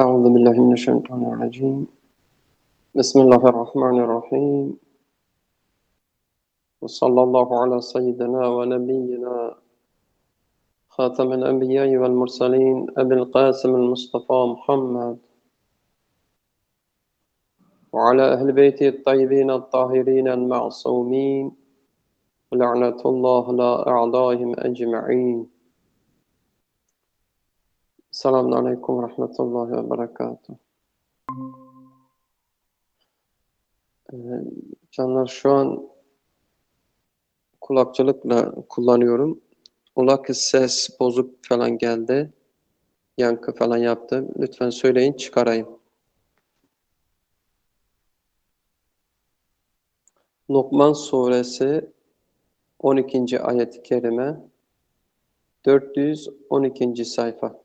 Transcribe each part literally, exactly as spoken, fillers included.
أعوذ بالله من الشيطان الرجيم. بسم الله الرحمن الرحيم، وصلى الله على سيدنا ونبينا خاتم الأنبياء والمرسلين أبي القاسم المصطفى محمد وعلى أهل بيته الطيبين الطاهرين المعصومين، ولعنة الله على أعدائهم أجمعين. السلام عليكم ورحمة الله وبركاته. Canlar, şu an kulakçılıkla kullanıyorum. Ola ki ses bozuk falan geldi, yankı falan yaptı. Lütfen söyleyin, çıkarayım. Lokman suresi on ikinci ayet-i kerime, dört yüz on ikinci sayfa.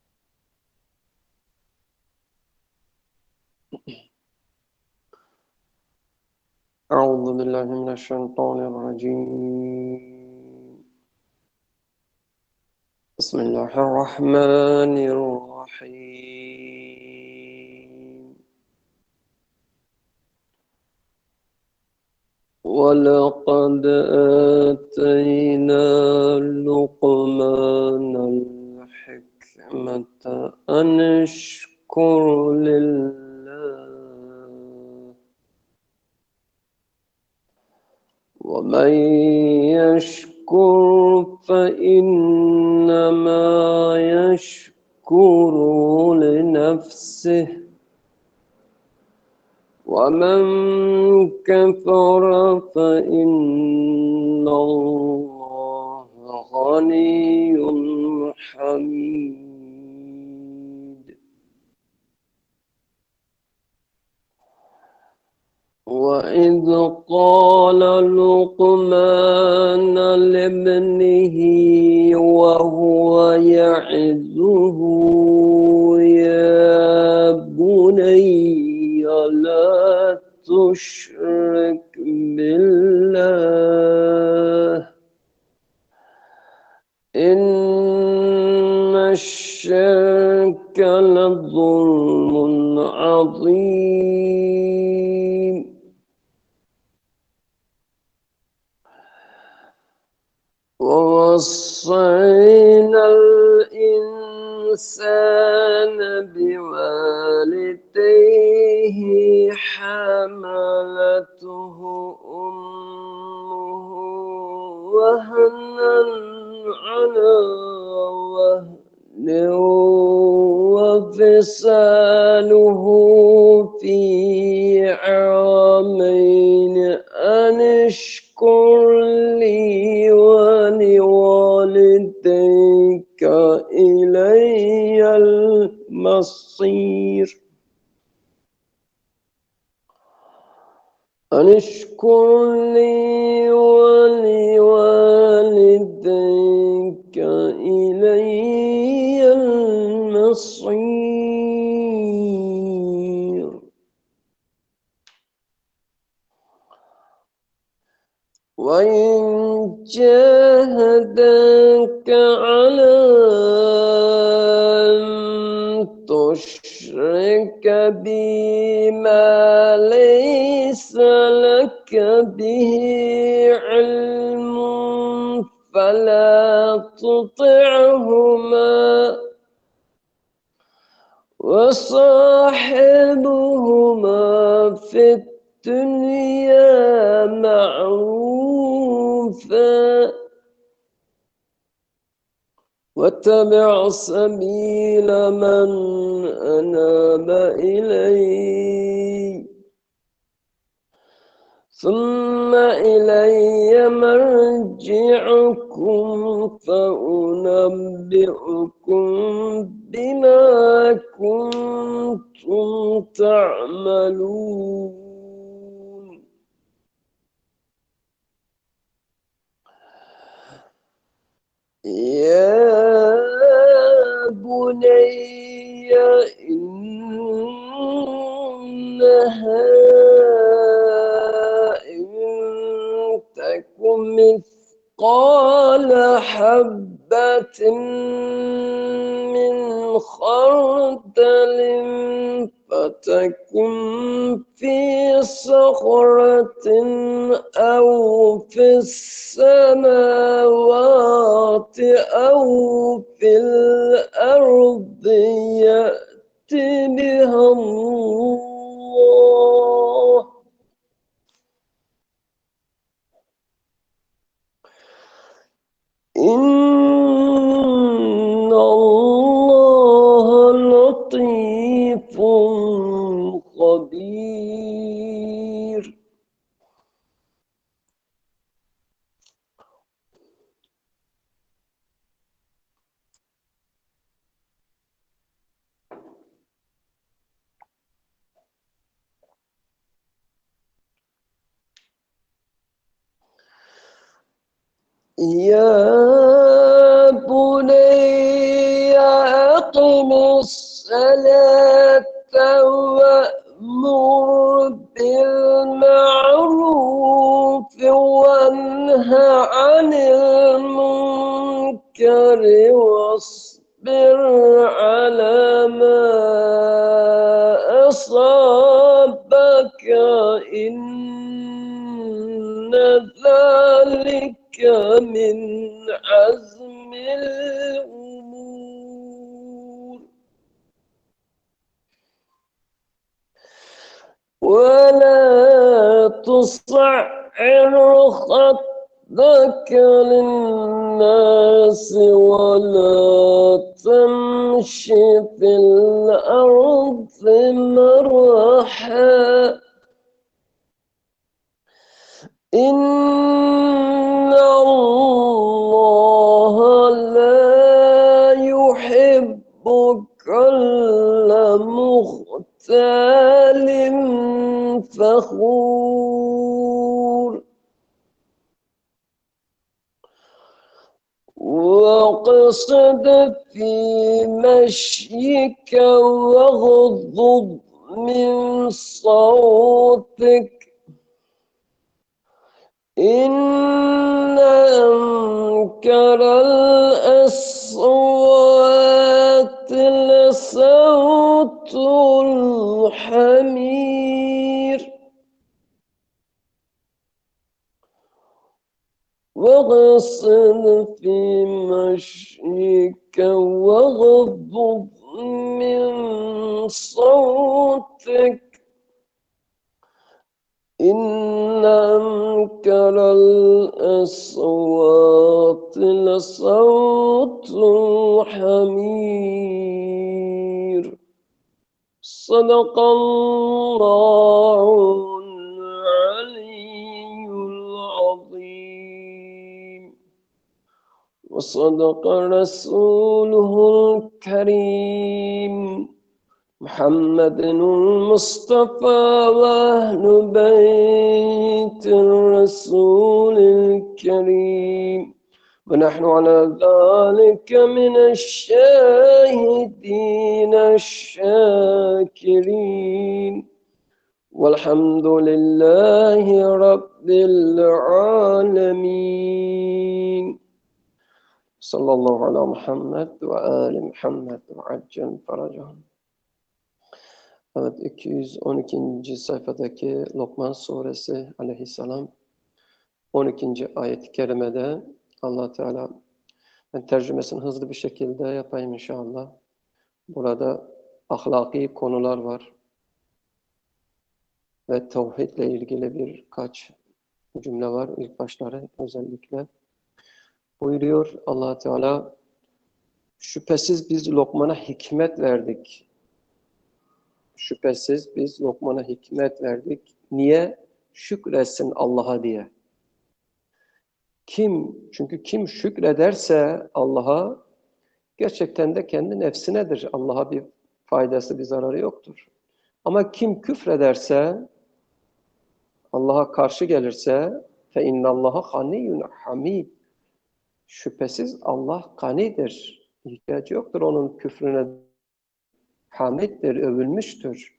Euzu billahi mineşşeytanirracim. Bismillahirrahmanirrahim. وَلَقَدْ آتَيْنَا لُقْمَانَ الْحِكْمَةَ أَنِ اشْكُرْ لِلَّهِ وَمَنْ يَشْكُرْ فَإِنَّمَا يَشْكُرُ لِنَفْسِهِ وَمَنْ كَفَرَ فَإِنَّ اللَّهَ غَنِيٌّ حَمِيدٌ. وَإِذْ قَالَ لُقْمَانُ لِابْنِهِ وَهُوَ يَعِظُهُ يَا بُنَيَّ لَا تُشْرِكْ بِاللَّهِ إِنَّ الشِّرْكَ لَظُلْمٌ عَظِيمٌ. وَوَصَّيْنَا الْإِنسَانَ بِوَالِدَيْهِ حَمَلَتْهُ أُمُّهُ وَهْنًا عَلَى وَهْنٍ وَفِصَالُهُ فِي عَامَيْنِ أَنِ اشْكُرْ لِي وَلِوَالِدَيْكَ إِلَيَّ الْمَصِيرُ. أَنِ اشْكُرْ لِي وَلِوَالِدَيْكَ إِلَيَّ الْمَصِيرُ. وَإِنْ جَاهَدَاكَ عَلَى أَنْ تُشْرِكَ بِي مَا لَيْسَ لَكَ بِهِ عِلْمٌ فَلَا تُطِعْهُمَا وَصَاحِبْهُمَا فِي الدُّنْيَا مَعْرُوفًا وَاتَّبِعْ سَبِيلَ مَنْ أَنَابَ إِلَيَّ ثُمَّ إِلَيَّ مَرْجِعُكُمْ فَأُنَبِّئُكُمْ بِمَا كُنْتُمْ تَعْمَلُونَ. يَا بُنَيَّ إِنَّهَا إِنْ تَكُ مِثْقَالَ حَبَّةٍ مِّنْ خردل فتكن في صخرة أو في السماوات أو في الأرض يأت بها الله إن الله لطيف خبير. يا بني أقم الصلاة وأمر بالمعروف وانه عن المنكر واصبر على ما أصابك إن ذلك من عزم الأمور. ولا تصعر خدك للناس ولا تمش في الأرض مرحا إن الله لا يحب كل مختال فخور. واقصد في مشيك واغضض من صوتك إن أنكر الأصوات لصوت الحمير. واغصن في مشيك واغضض من صوتك إن أنكر الأصوات لصوت الحمير. صدق الله العلي العظيم وصدق رسوله الكريم محمد المصطفى وأهل بيت الرسول الكريم ونحن على ذلك من الشاهدين الشاكرين والحمد لله رب العالمين. صلى الله على محمد وآل محمد وعجل فرجهم. Evet, iki yüz on ikinci sayfadaki Lokman suresi aleyhisselam on ikinci ayet-i kerimede Allah Teala, ben tercümesini hızlı bir şekilde yapayım inşallah. Burada ahlaki konular var ve tevhidle ilgili birkaç cümle var ilk başları özellikle. Buyuruyor Allah Teala, şüphesiz biz Lokman'a hikmet verdik. Şüphesiz biz Lokman'a hikmet verdik. Niye? Şükretsin Allah'a diye. Kim? Çünkü kim şükrederse Allah'a gerçekten de kendi nefsinedir. Allah'a bir faydası, bir zararı yoktur. Ama kim küfrederse, Allah'a karşı gelirse fe innallaha ganiyyun hamid. Şüphesiz Allah ganidir. İhtiyacı yoktur onun küfrüne. Hamiddir, övülmüştür.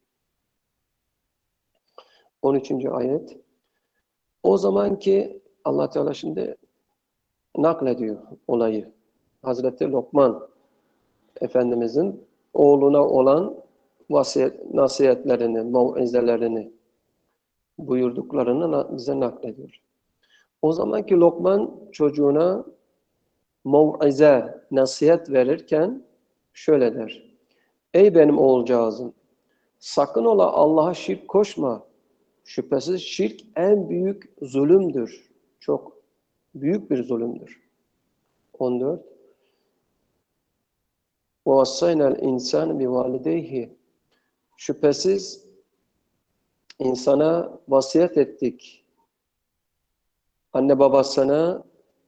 on üçüncü ayet. O zaman ki Allah Teala şimdi naklediyor olayı. Hazreti Lokman Efendimizin oğluna olan vasiyet, nasihatlerini, mauizelerini buyurduklarını bize naklediyor. O zamanki Lokman çocuğuna mauize, nasihat verirken şöyle der. Ey benim oğulcağızım, sakın ola Allah'a şirk koşma. Şüphesiz şirk en büyük zulümdür. Çok büyük bir zulümdür. on dört. وَوَصَّيْنَا الْاِنْسَانِ بِوَالِدَيْهِ Şüphesiz insana vasiyet ettik. Anne babasını,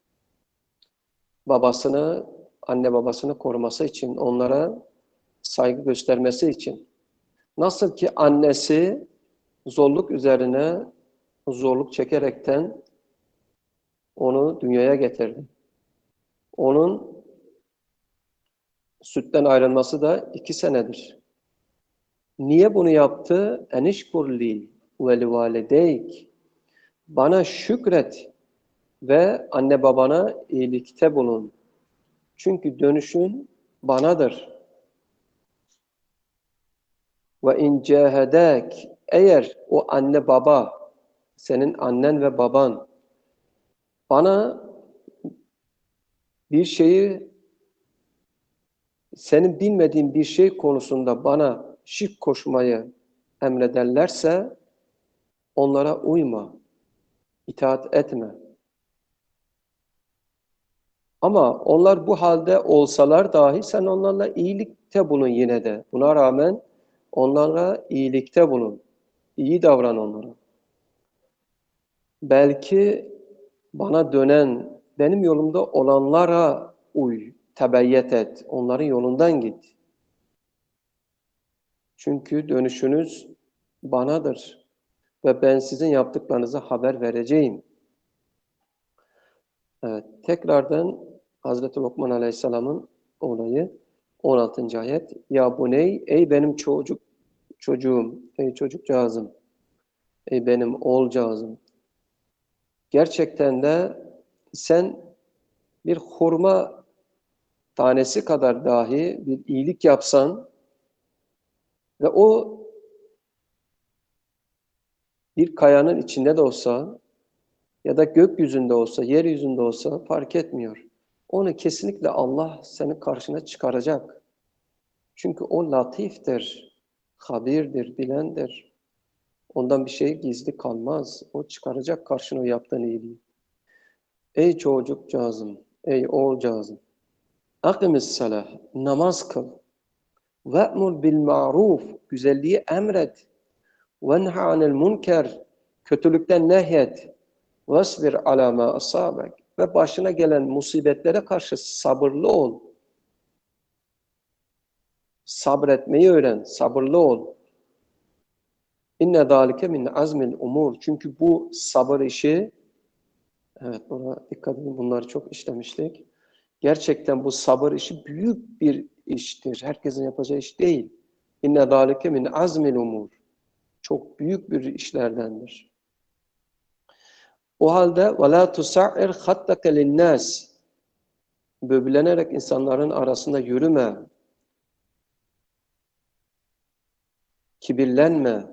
babasını, anne babasını koruması için, onlara saygı göstermesi için. Nasıl ki annesi zorluk üzerine zorluk çekerekten onu dünyaya getirdi. Onun sütten ayrılması da iki senedir. Niye bunu yaptı? Enişkurli ve livalideyk. Bana şükret ve anne babana iyilikte bulun. Çünkü dönüşün banadır. Ve in cahedek, eğer o anne baba, senin annen ve baban bana bir şeyi, senin bilmediğin bir şey konusunda bana şirk koşmayı emrederlerse onlara uyma, itaat etme. Ama onlar bu halde olsalar dahi sen onlarla iyilikte bulun yine de. Buna rağmen onlara iyilikte bulun. İyi davran onlara. Belki bana dönen, benim yolumda olanlara uy, tebeyyet et. Onların yolundan git. Çünkü dönüşünüz banadır. Ve ben sizin yaptıklarınıza haber vereceğim. Evet, tekrardan Hazreti Lokman Aleyhisselam'ın olayı on altıncı ayet. Ya buney, ey benim çocuk çocuğum, ey çocukcağızım, ey benim oğulcağızım. Gerçekten de sen bir hurma tanesi kadar dahi bir iyilik yapsan ve o bir kayanın içinde de olsa ya da gökyüzünde olsa, yeryüzünde olsa fark etmiyor. Onu kesinlikle Allah senin karşına çıkaracak. Çünkü o latiftir, habirdir, bilendir. Ondan bir şey gizli kalmaz. O çıkaracak karşına o yaptığın iyiliği. Ey çocukcağızım, ey oğulcağızım. Akimis salah, namaz kıl. Ve'mur bil ma'ruf, güzelliği emret. Venha anil münker, kötülükten nehyet. Vesbir ala ma asabek. Ve başına gelen musibetlere karşı sabırlı ol. Sabretmeyi öğren, sabırlı ol. İnne zalike min azmil umur. Çünkü bu sabır işi, evet buna dikkat edin, bunları çok işlemiştik. Gerçekten bu sabır işi büyük bir iştir. Herkesin yapacağı iş değil. İnne zalike min azmil umur. Çok büyük bir işlerdendir. O halde وَلَا تُسَعِّرْ خَطَّكَ لِلنَّاسِ Böbürlenerek insanların arasında yürüme. Kibirlenme.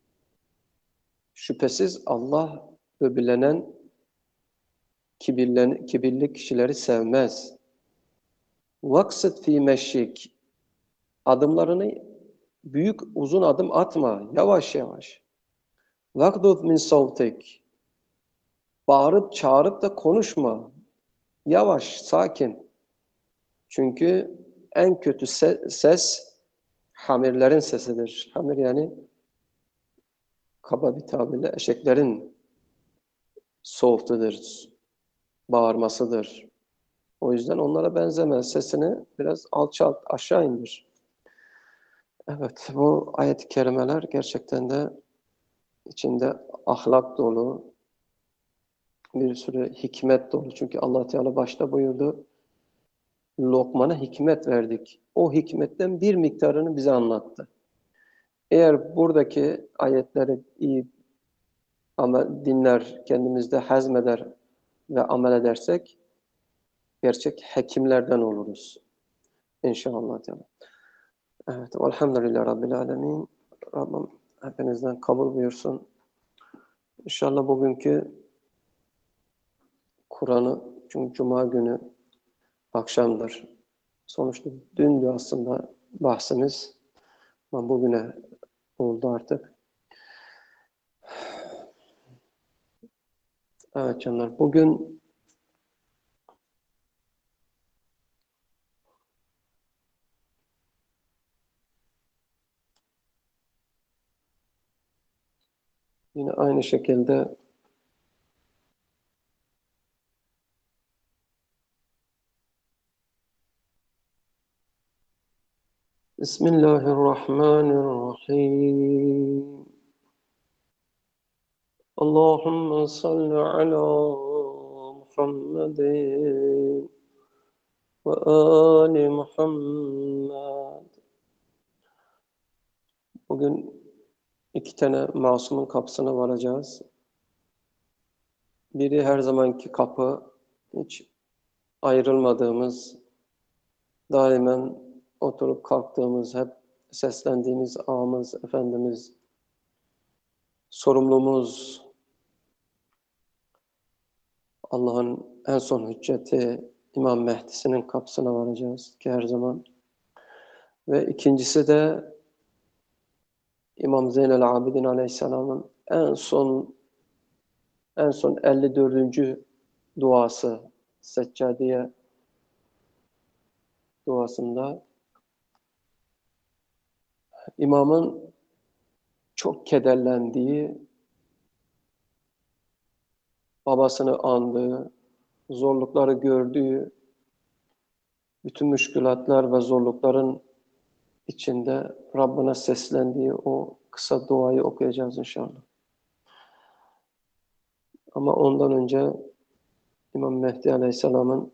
Şüphesiz Allah böbürlenen, kibirlen, kibirli kişileri sevmez. وَقْسِدْ ف۪ي مَشِّكِ Adımlarını büyük uzun adım atma. Yavaş yavaş. وَقْدُدْ مِنْ صَوْتِكِ Bağırıp çağırıp da konuşma. Yavaş, sakin. Çünkü en kötü ses, ses hamirlerin sesidir. Hamir yani kaba bir tabirle eşeklerin soğuktudur, bağırmasıdır. O yüzden onlara benzeme. Sesini biraz alçalt, aşağı indir. Evet, bu ayet-i kerimeler gerçekten de içinde ahlak dolu, bir sürü hikmet dolu. Çünkü Allah Teala başta buyurdu, Lokman'a hikmet verdik. O hikmetten bir miktarını bize anlattı. Eğer buradaki ayetleri iyi ama dinler, kendimizde hazmeder ve amel edersek gerçek hekimlerden oluruz. İnşallah Teala. Evet, elhamdülillah Rabbil Alemin. Rabbim hepinizden kabul buyursun. İnşallah bugünkü Kur'an'ı, çünkü Cuma günü akşamdır. Sonuçta dündü aslında bahsimiz. Ama bugüne oldu artık. Evet canlar, bugün yine aynı şekilde Bismillahirrahmanirrahim. Allahümme salli ala Muhammedin ve ali Muhammed. Bugün iki tane masumun kapısına varacağız. Biri her zamanki kapı, hiç ayrılmadığımız, daimen oturup kalktığımız, hep seslendiğimiz ağamız, Efendimiz, sorumlumuz, Allah'ın en son hücceti İmam Mehdi'sinin kapısına varacağız ki her zaman. Ve ikincisi de İmam Zeynel Abidin Aleyhisselam'ın en son en son elli dördüncü duası, Seccadiye duasında İmamın çok kederlendiği, babasını andığı, zorlukları gördüğü, bütün müşkülatlar ve zorlukların içinde Rabbine seslendiği o kısa duayı okuyacağız inşallah. Ama ondan önce İmam Mehdi Aleyhisselam'ın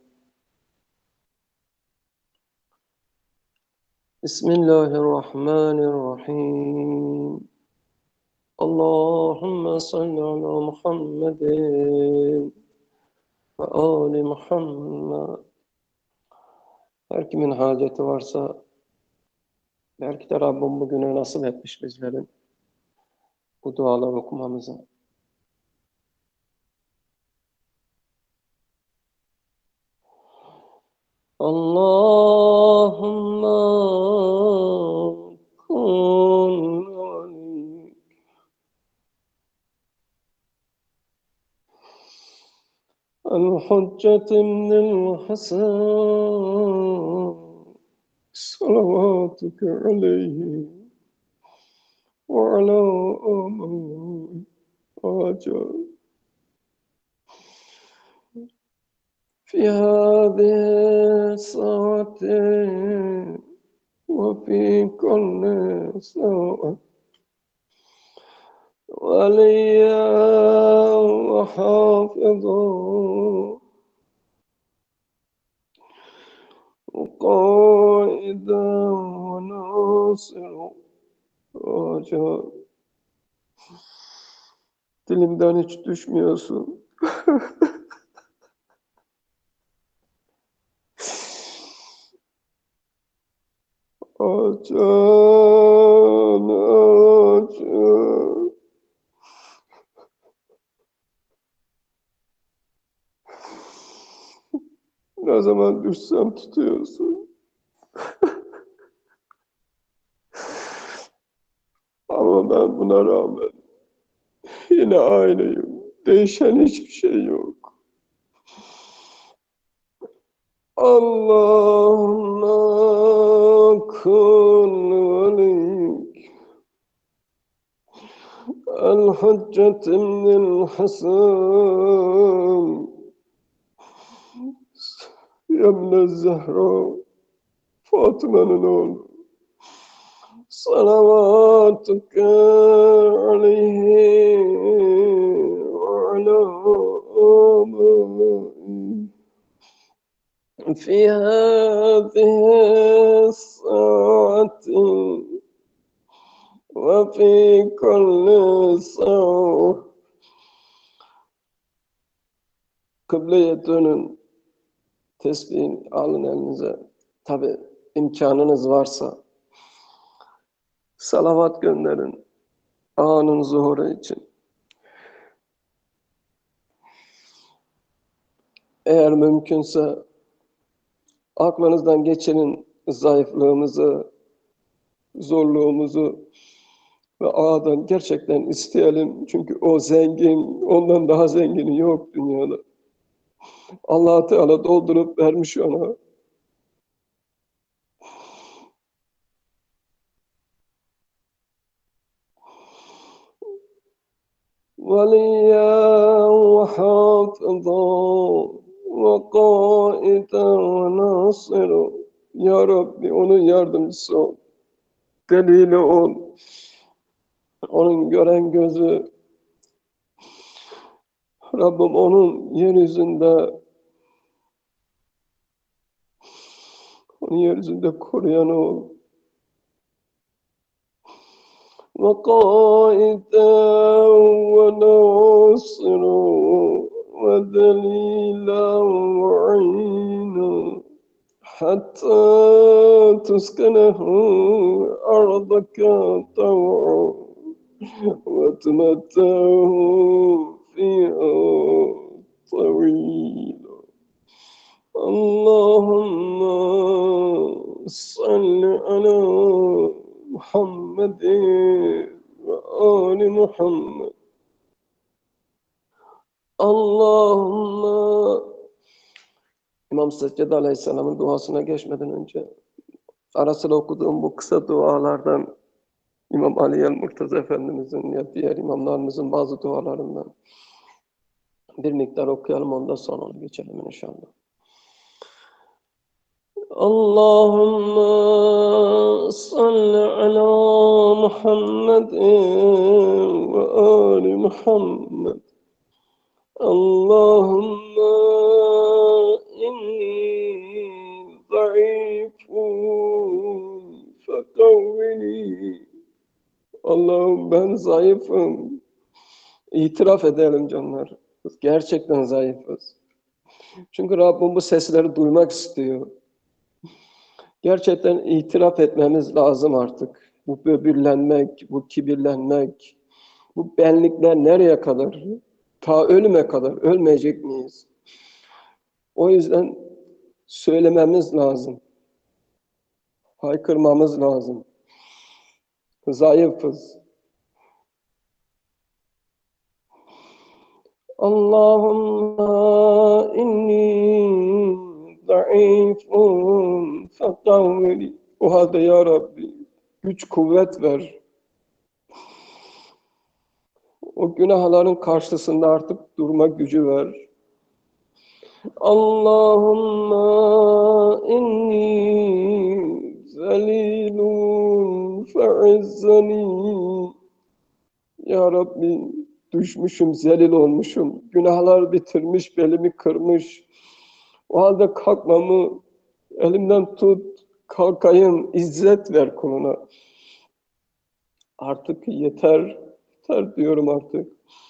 Bismillahirrahmanirrahim. Allahümme salli ala Muhammedin ve ali Muhammed. Her kimin haceti varsa belki de Rabbim bugüne nasip etmiş bizlerin bu dualar okumamızı. Allahümme kun alik. الحجة من الحسن صلواتك عليه وعلى آله في هذه الساعة وفي كل ساعة وليا وحافظا وقائدا وناصرا Hoca, dilimden hiç düşmüyorsun. Hoca, hoca. Ne zaman düşsem tutuyorsun. Ama ben buna rağmen yine aynıyım. Değişen hiçbir şey yok. Allahümme kun velik el-hücceti minel hasan Yemne Zehra, Fatıma'nın oğlu. Salavatuke aleyhi ve ala amâi fi hâzihi s-saati ve fi kulli sa'a. Kıbleye dönün. Tesbihin alın elinize. Tabi imkanınız varsa salavat gönderin ağanın zuhuru için. Eğer mümkünse aklınızdan geçirin zayıflığımızı, zorluğumuzu ve ağadan gerçekten isteyelim. Çünkü o zengin, ondan daha zengini yok dünyada. Allah Teala doldurup vermiş ona. وَلِيًّا وَحَافِظًا وَقَائِدًا وَنَاصِرًا. Ya Rabbi onun yardımcısı ol, delili ol, onun gören gözü. Rabbim onun yeryüzünde, onun yeryüzünde koruyan ol. وقائدا وناصرا ودليلا وعينا حتى تسكنه أرضك طوعا وتمتعه فيها طويلا. اللهم صل على محمد وآل محمد. Allahümme İmam Seccad Aleyhisselam'ın duasına geçmeden önce ara sıra okuduğum bu kısa dualardan İmam Ali el-Murtaza Efendimizin ya diğer imamlarımızın bazı dualarından bir miktar okuyalım, ondan sonra onu geçelim inşallah. Allahümme salli ala Muhammed ve ali Muhammed. Allahümme inni zayıfun fekavvini. Allah'ım ben zayıfım. İtiraf edelim canlar. Gerçekten zayıfız. Çünkü Rabbim bu sesleri duymak istiyor. Gerçekten itiraf etmemiz lazım artık. Bu böbürlenmek, bu kibirlenmek, bu benlikler nereye kadar? Ta ölüme kadar. Ölmeyecek miyiz? O yüzden söylememiz lazım. Haykırmamız lazım. Zayıfız. Allahümme inni zayıfun fekavvini. O halde ya Rabbi güç kuvvet ver. O günahların karşısında artık durma gücü ver. Allahümme inni zelilun fe'izzani. Ya Rabbi düşmüşüm, zelil olmuşum. Günahlar bitirmiş, belimi kırmış. O halde kalkmamı elimden tut, kalkayım, izzet ver kuluna. Artık yeter, yeter diyorum artık.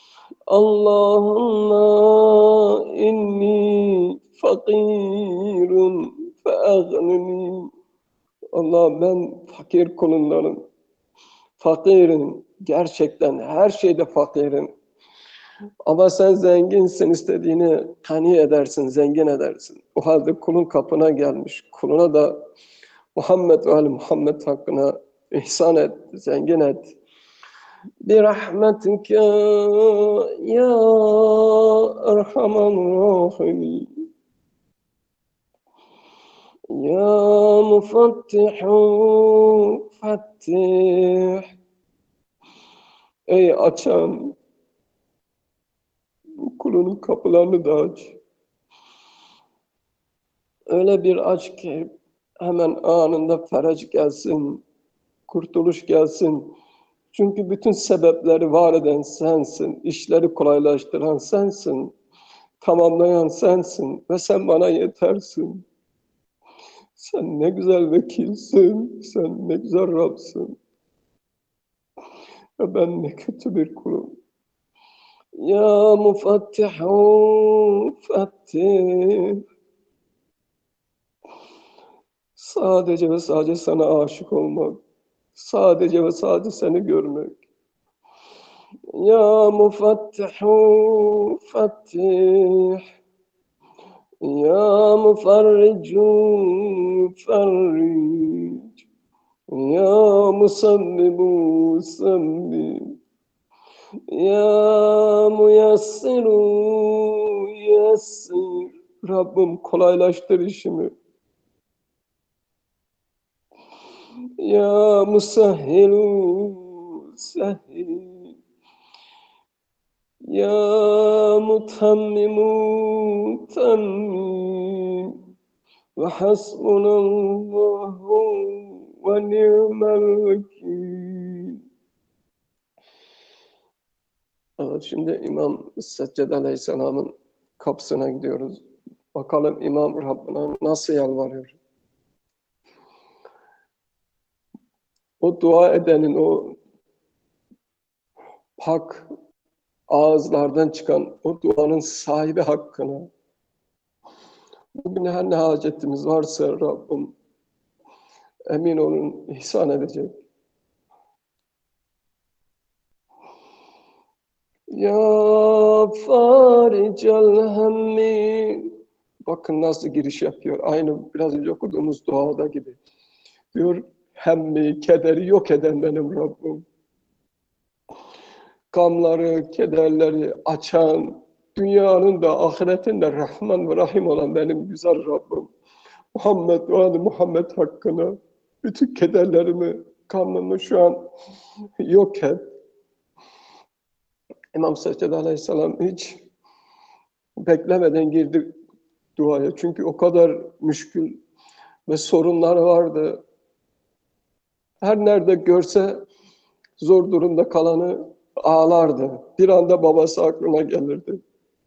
Allahümme inni fakirun fe'agnini. Allah ben fakir kulunlarım. Fakirim. Gerçekten her şeyde fakirim. Ama sen zenginsin, istediğini gani edersin, zengin edersin. O halde kulun kapına gelmiş. Kuluna da Muhammed ve Ali Muhammed hakkına ihsan et, zengin et. برحمتك يا أرحم الراحمين يا مفتح فتح. Ey açan, kulunun kapılarını da aç. Öyle bir aç ki hemen anında ferac gelsin, kurtuluş gelsin. Çünkü bütün sebepleri var eden sensin, işleri kolaylaştıran sensin, tamamlayan sensin ve sen bana yetersin. Sen ne güzel vekilsin, sen ne güzel Rab'sın. Ve ben ne kötü bir kulum. Ya mufattihu fattih. Sadece ve sadece sana aşık olmak. Sadece ve sadece seni görmek. Ya mufattihu fattih. Ya mufarricu farric. Ya musabbibu sabbib. Ya muyassiru yassir. Rabbim kolaylaştır işimi. Ya musahhilu sahhil. Ya mutammimu tammim. Ve hasbunallahu ve ni'mel vekil. Evet, şimdi İmam Secced Aleyhisselam'ın kapısına gidiyoruz. Bakalım İmam Rabbine nasıl yalvarıyor. O dua edenin o pak ağızlardan çıkan o duanın sahibi hakkına. Bugün her ne hacetimiz varsa Rabbim emin olun ihsan edecek. Ya faricel hemmi. Bakın nasıl giriş yapıyor. Aynı biraz önce okuduğumuz duada gibi. Diyor hemmi, kederi yok eden benim Rabbim. Gamları, kederleri açan, dünyanın da ahiretin de Rahman ve Rahim olan benim güzel Rabbim. Muhammed ve Ali Muhammed hakkına bütün kederlerimi, gamımı şu an yok et. İmam Secced Aleyhisselam hiç beklemeden girdi duaya. Çünkü o kadar müşkül ve sorunlar vardı. Her nerede görse zor durumda kalanı ağlardı. Bir anda babası aklına gelirdi.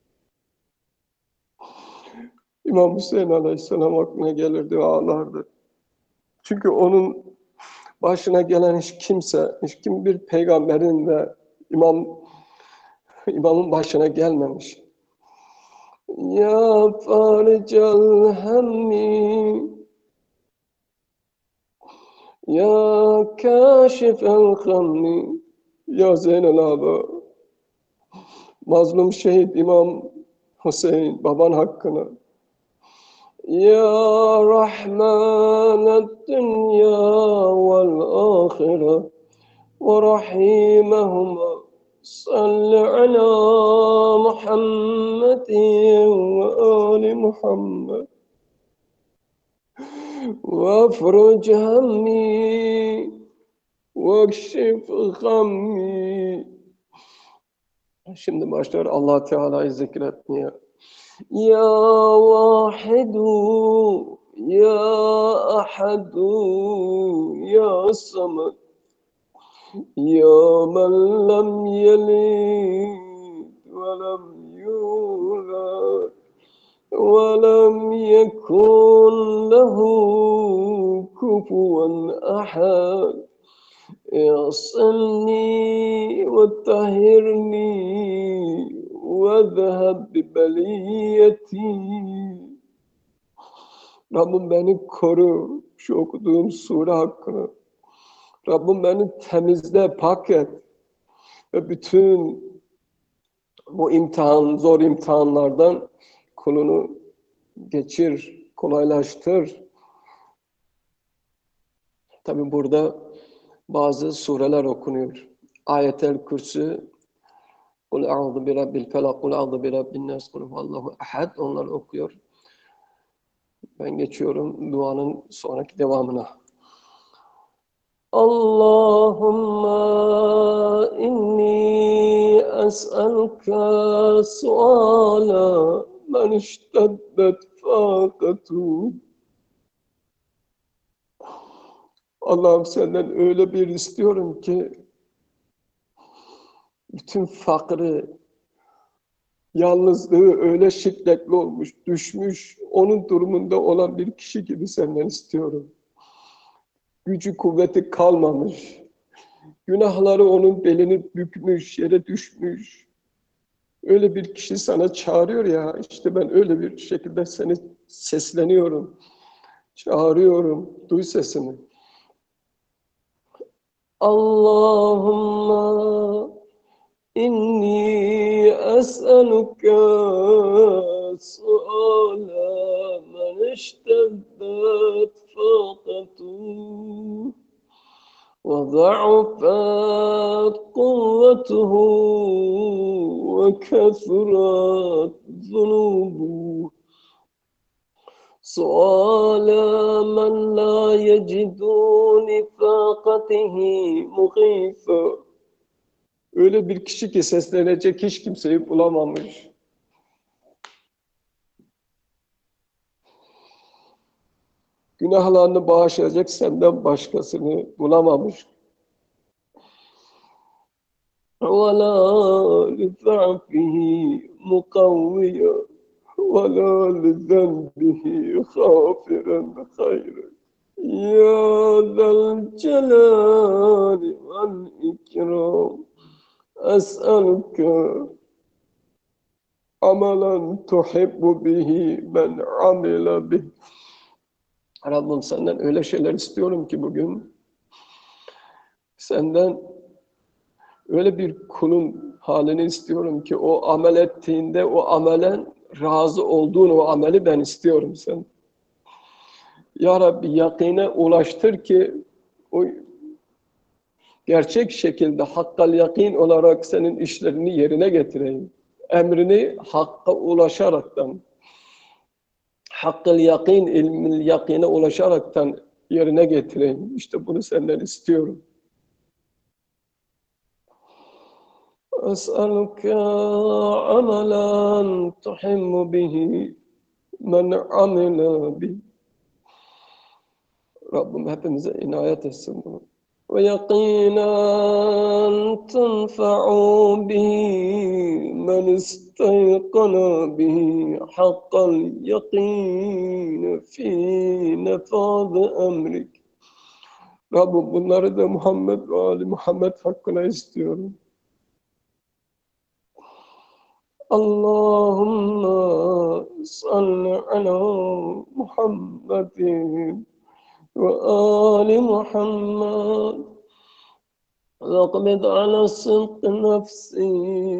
İmam Hüseyin Aleyhisselam aklına gelirdi, ağlardı. Çünkü onun başına gelen hiç kimse, hiç kim bir peygamberin ve imam, imamın başına gelmemiş. Ya farical hemmi. Ya kâşifel gammi. Ya Zeynel Aba. Mazlum şehit İmam Hüseyin baban hakkına. Ya Rahmaned dünya vel ahire ve rahimehuma salli ala Muhammedin ve ali Muhammed ve afruc hammi ve ekşif gammi. Şimdi başlar Allah Teala'yı zikretmeye. Ya vahidu, ya ahadu, ya samed, ya men lem yelid ve lem yulad ve lem yekun lehu kufuven ahad. اغسلني وطهرني واذهب ببليتي. Rabbim beni koru şu okuduğum sure hakkını. Rabbim beni temizle, pak et. Ve bütün bu imtihan, zor imtihanlardan kulunu geçir, kolaylaştır. Tabi burada bazı sureler okunuyor. Ayetel Kürsü, Kul a'udhu bi rabbil felak, Kul a'udhu bi rabbin nas, Kul huvallahu ahad, onları okuyor. Ben geçiyorum duanın sonraki devamına. Allahumma inni es'aluka suala men işteddet fâkatu. Allah'ım senden öyle bir istiyorum ki bütün fakrı, yalnızlığı öyle şiddetli olmuş, düşmüş, onun durumunda olan bir kişi gibi senden istiyorum. Gücü kuvveti kalmamış, günahları onun belini bükmüş, yere düşmüş. Öyle bir kişi sana çağırıyor ya, işte ben öyle bir şekilde seni sesleniyorum. Çağırıyorum. Duy sesimi. Allahumma inni es'eluke su'ala men işteddet fâkatuh وضعفت قوته وكثرت ذنوبه سؤال من لا يجد لفاقته مخيفا. Öyle bir kişi ki seslenecek hiç kimseyi bulamamış. Günahlarını bağışlayacak senden başkasını bulamamış. وَلَا لِضَعْفِهِ مُقَوِّيًا وَلَا لِذَنْبِهِ خَافِرًا خَيْرًا يَا ذَا الْجَلَالِ وَالْإِكْرَامِ أَسْأَلُكَ عَمَلًا تُحِبُّ بِهِ مَنْ عَمِلَ بِهِ. Rabbim senden öyle şeyler istiyorum ki bugün, senden öyle bir kulun halini istiyorum ki o amel ettiğinde o amelen razı olduğun o ameli ben istiyorum sen. Ya Rabbi yakine ulaştır ki o gerçek şekilde hakkal yakin olarak senin işlerini yerine getireyim. Emrini hakka ulaşaraktan, hakkal yakin, ilmil yakine ulaşaraktan yerine getireyim. İşte bunu senden istiyorum. أسألك عملا تحم به من عمل به. Rabbim hepimize inayet etsin bunu. Ve yakînen tenfa'u bihi men istayqana bihi hakkal yakîn fî nefâz emrik. Rabbim bunları da Muhammed ve Ali Muhammed hakkına istiyorum. Allahümme salli ala Muhammedin ve ali Muhammed ve qbid ala sıdkı nefsi.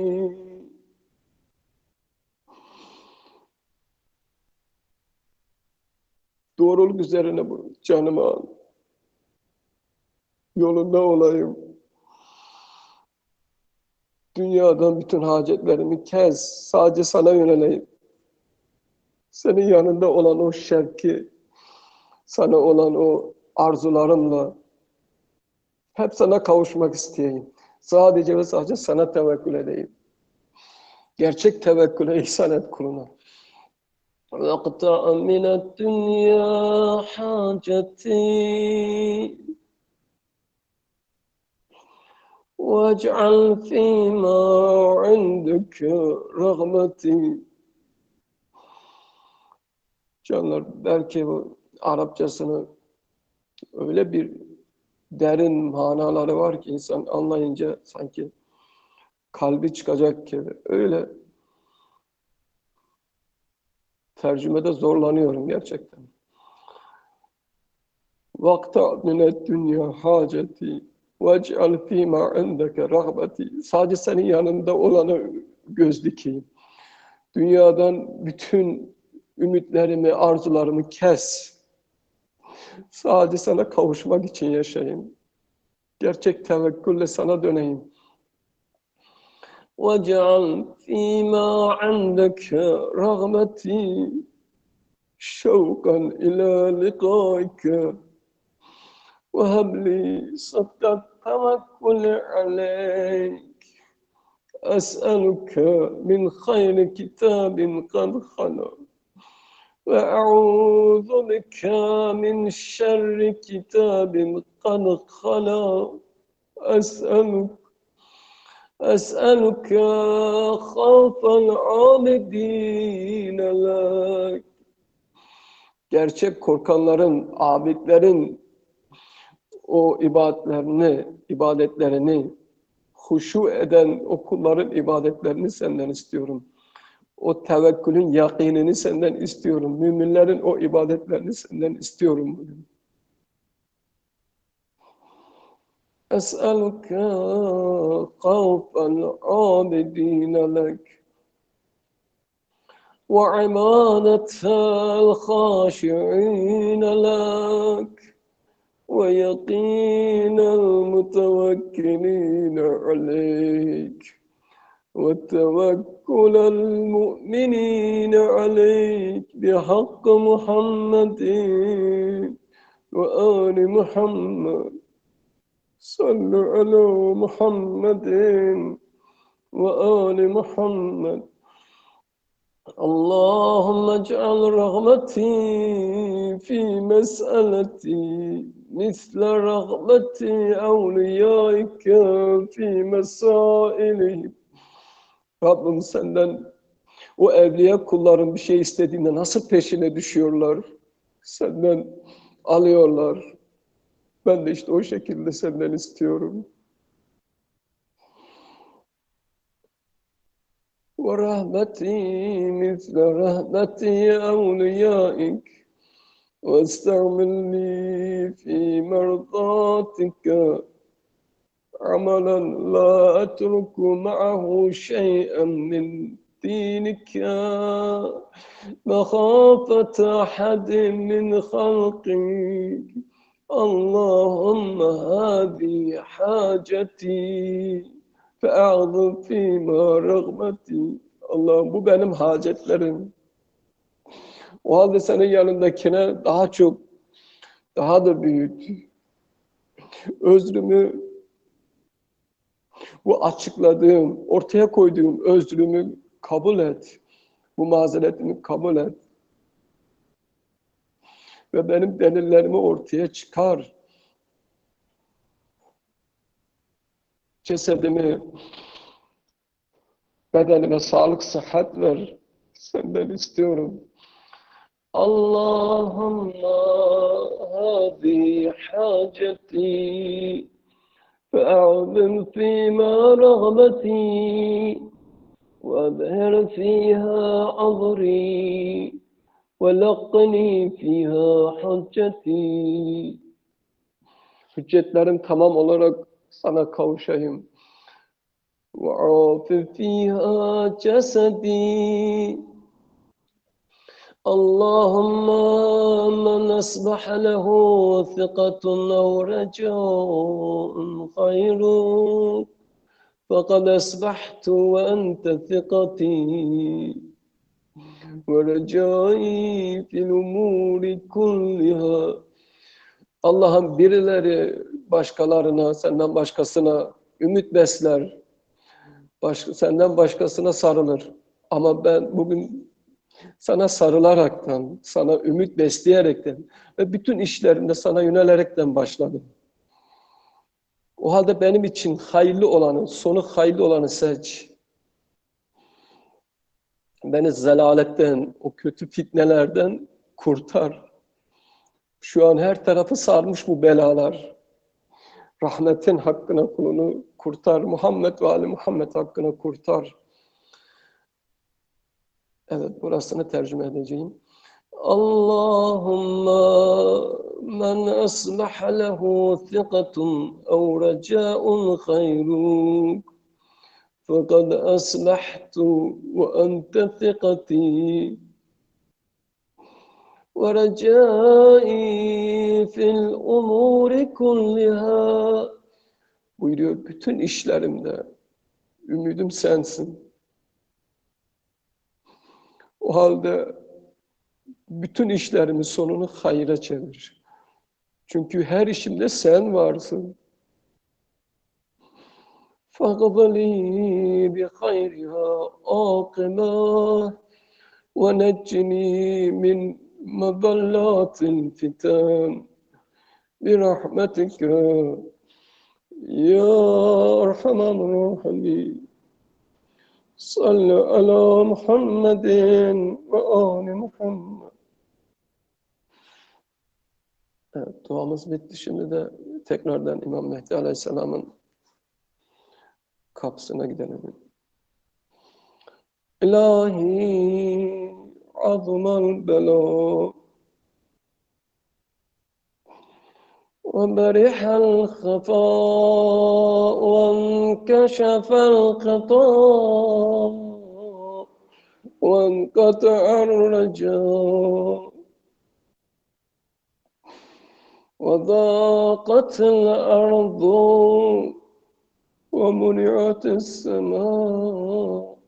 Doğruluk üzerine bu canımı al. Yolunda olayım. Dünyadan bütün hacetlerimi kes. Sadece sana yöneleyim. Senin yanında olan o şevki, sana olan o arzularımla hep sana kavuşmak isteyeyim. Sadece ve sadece sana tevekkül edeyim. Gerçek tevekküle ihsan et kuluna. وَاقْطَعْ مِنَ الدُّنْيَا حَاجَتِي وَاجْعَلْ فِيمَا عِنْدَكَ رَغْبَتِي. Canlar belki bu Arapçasını öyle bir derin manaları var ki insan anlayınca sanki kalbi çıkacak gibi. Öyle tercümede zorlanıyorum gerçekten. Vakta minet dünya haceti vec'al fîmâ indeke rahbeti. Sadece senin yanında olanı göz dikeyim. Dünyadan bütün ümitlerimi, arzularımı kes. Sadece sana kavuşmak için yaşayayım. Gerçek tevekkülle sana döneyim. وَاجْعَلْ فِيمَا عِنْدَكَ رَغْبَتِي شَوْقًا إِلَى لِقَائِكَ وَهَبْ لِي صَدْقَ التَّوَكُّلِ عَلَيْكَ أَسْأَلُكَ مِنْ خَيْرِ كِتَابٍ قَدْ خَلَا وَأَعُوذُ بِكَ مِنْ شَرِّ كِتَابٍ قَدْ خَلَا أَسْأَلُكَ أسألك خوف العابدين لك. Gerçek korkanların, abidlerin o ibadetlerini, ibadetlerini huşu eden o kulların ibadetlerini senden istiyorum. O tevekkülün yakinini senden istiyorum. Müminlerin o ibadetlerini senden istiyorum bugün. Es'eluke kavfel abidine lek ve imadetel haşi'ine lek ve yakinel mutevekkiline aleyk. وتوكل المؤمنين عليك بحق محمد وآل محمد صل على محمد وآل محمد اللهم اجعل رغبتي في مسألتي مثل رغبة أوليائك في مسائلهم. Rabbim senden o evliya kulların bir şey istediğinde nasıl peşine düşüyorlar? Senden alıyorlar. Ben de işte o şekilde senden istiyorum. وَرَحْمَتِي مِثْلَ رَحْمَتِ أَوْلِيَائِكَ وَاسْتَعْمِلْنِي فِي مَرْضَاتِكَ عملا لا أترك معه شيئا من دينك مخافة أحد من خلقك اللهم هذه حاجتي فأعظم فيما رغبتي. Allah'ım bu benim hacetlerim. O halde senin yanındakine daha çok, daha da büyük özrümü, bu açıkladığım, ortaya koyduğum özrümü kabul et. Bu mazeretimi kabul et. Ve benim delillerimi ortaya çıkar. Cesedimi, bedenime sağlık, sıhhat ver. Senden istiyorum. Allahumma hadi haceti فأعظم فيما رغبتي وأظهر فيها عذري ولقني فيها حجتي. Hüccetlerim tamam olarak sana kavuşayım. وَعَافِ فِيهَا جَسَدِي اللهم من أصبح له ثقة أو رجاء خيرك فقد أصبحت وأنت ثقتي ورجائي في الأمور كلها. Allah'ım birileri başkalarına, senden başkasına ümit besler, başka, senden başkasına sarılır. Ama ben bugün sana sarılaraktan, sana ümit besleyerekten ve bütün işlerimde sana yönelerekten başladım. O halde benim için hayırlı olanı, sonu hayırlı olanı seç. Beni zelaletten, o kötü fitnelerden kurtar. Şu an her tarafı sarmış bu belalar. Rahmetin hakkına kulunu kurtar. Muhammed ve Ali Muhammed hakkına kurtar. Evet, burasını tercüme edeceğim. Allahumma men aslaha lehu thiqatun ev raca'un hayruk fekad aslahtu ve ente thiqati ve racai fil umuri kulliha. Buyuruyor, bütün işlerimde ümidim sensin. O halde bütün işlerimin sonunu hayra çevir. Çünkü her işimde sen varsın. فَقَبَلِي بِخَيْرِهَا عَاقِبَةً وَنَجِّنِي مِنْ مَضَلَّاتِ الْفِتَنِ بِرَحْمَتِكَ يَا أَرْحَمَ الرَّاحِمِينَ صَلَّ عَلَى مُحَمَّدٍ وَآلِ مُحَمَّدٍ. Evet, duamız bitti. Şimdi de tekrardan İmam Mehdi Aleyhisselam'ın kapısına gidelim. إلهي عظم البلاء وبرح الخفاء وانكشف الغطاء وانقطع الرجاء وضاقت الأرض ومنعت السماء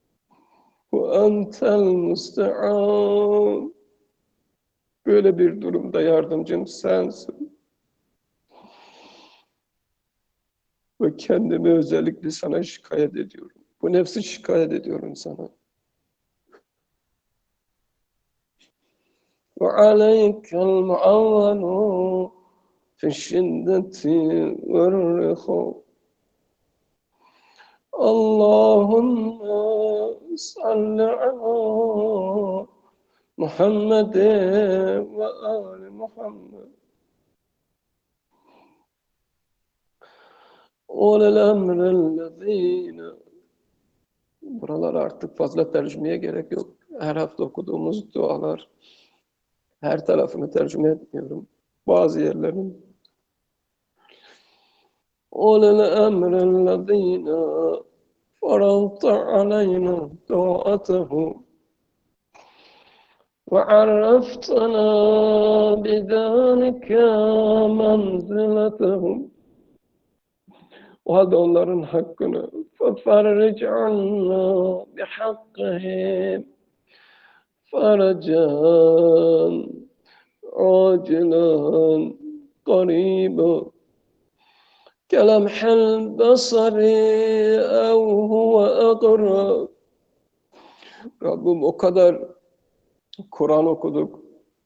وأنت المستعان. Böyle bir durumda yardımcım sensin. Ve kendimi özellikle sana şikayet ediyorum. Bu nefsi şikayet ediyorum sana. وعليك المعول في الشدة والرخاء. اللهم صل على محمد وآل محمد أولي الأمر الذين. Buralar artık fazla tercümeye gerek yok. Her hafta okuduğumuz dualar, her tarafını tercüme etmiyorum. Bazı yerlerin. أولي الأمر الذين فرضت علينا طاعته وعرفتنا بذلك منزلتهم. O halde onların hakkını فَفَرِّجْ عَنَّا بِحَقِّهِمْ فَرَجًا عَاجِلًا قَرِيبًا كَلَمْحِ الْبَصَرِ أَوْ هُوَ أَقْرَبُ. Rabbim o kadar Kur'an okuduk,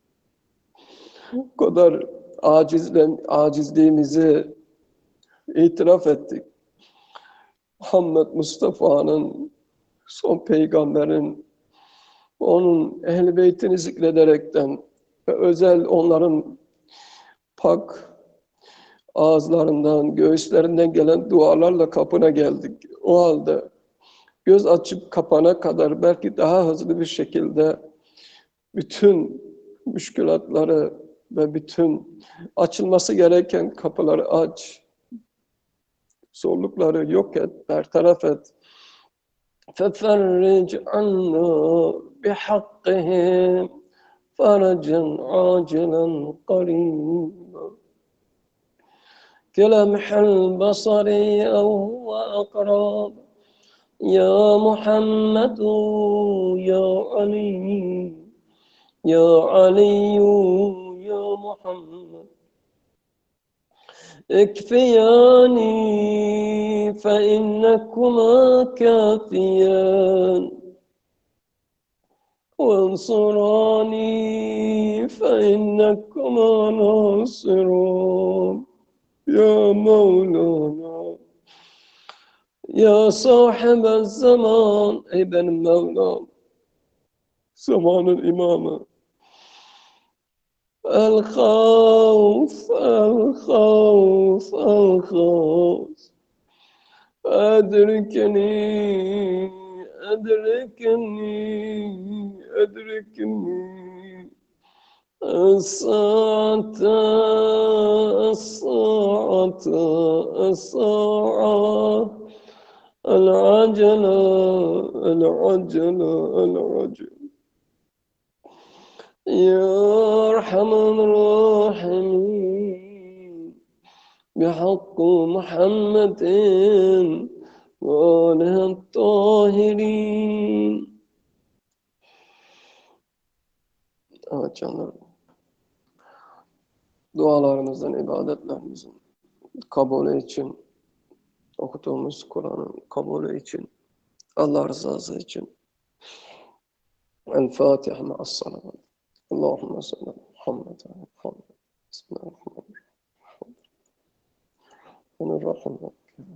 o kadar acizle, acizliğimizi itiraf ettik. Muhammed Mustafa'nın, son peygamberin, onun ehl-i beytini zikrederekten ve özel onların pak ağızlarından, göğüslerinden gelen dualarla kapına geldik. O halde göz açıp kapana kadar belki daha hızlı bir şekilde bütün müşkülatları ve bütün açılması gereken kapıları aç. Zorlukları yok et, bertaraf et. فَفَرِّجْ عَنَّا بِحَقِّهِمْ فَرَجًا عَاجِلًا قَرِيبًا كَلَمْحِ الْبَصَرِ أَوْ هُوَ أَقْرَبُ يَا مُحَمَّدُ يَا عَلِيُّ يَا عَلِيُّ يَا مُحَمَّدُ اكفياني فإنكما كافيان وانصراني فإنكما ناصرون يا مولانا يا صاحب الزمان. Ey benim Mevlam, zamanın imamı, الخوف الخوف الخوف أدركني أدركني أدركني الساعة الساعة الساعة العجلة العجلة العجلة يا أرحم الراحمين بحق محمد وآله الطاهرين. Evet canlarım, dualarımızın, ibadetlerimizin kabulü için, okuduğumuz Kur'an'ın kabulü için, Allah rızası için El-Fatiha ma'as-salavat. Allahümme salli ala Muhammed ve ala Muhammed. Bismillahirrahmanirrahim. Bismillahirrahmanirrahim.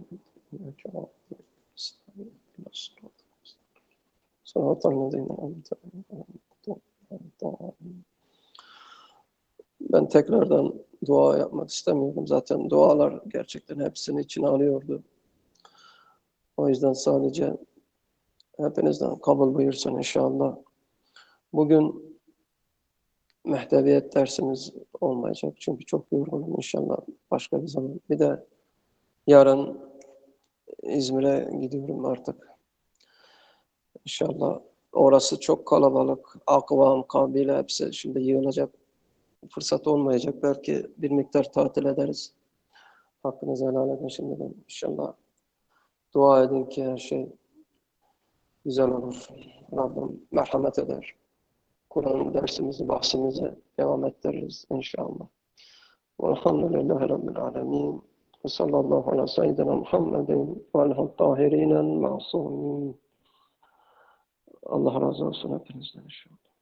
Ben tekrardan dua yapmak istemiyorum. Zaten dualar gerçekten hepsini içine alıyordu. O yüzden sadece hepinizden kabul buyursun inşallah. Bugün mehdeviyet dersimiz olmayacak çünkü çok yorgunum inşallah başka bir zaman. Bir de yarın İzmir'e gidiyorum artık. İnşallah orası çok kalabalık. Akvam, kabile hepsi şimdi yığılacak. Fırsat olmayacak. Belki bir miktar tatil ederiz. Hakkınızı helal edin şimdiden. İnşallah dua edin ki her şey güzel olur. Rabbim merhamet eder. Kur'an dersimizi, bahsimizi devam ettiririz inşallah. Velhamdülillahi Rabbil alemin. Ve sallallahu ala seyyidina Muhammedin ve aleyhi tahirinen masumin. Allah razı olsun hepinizden inşallah.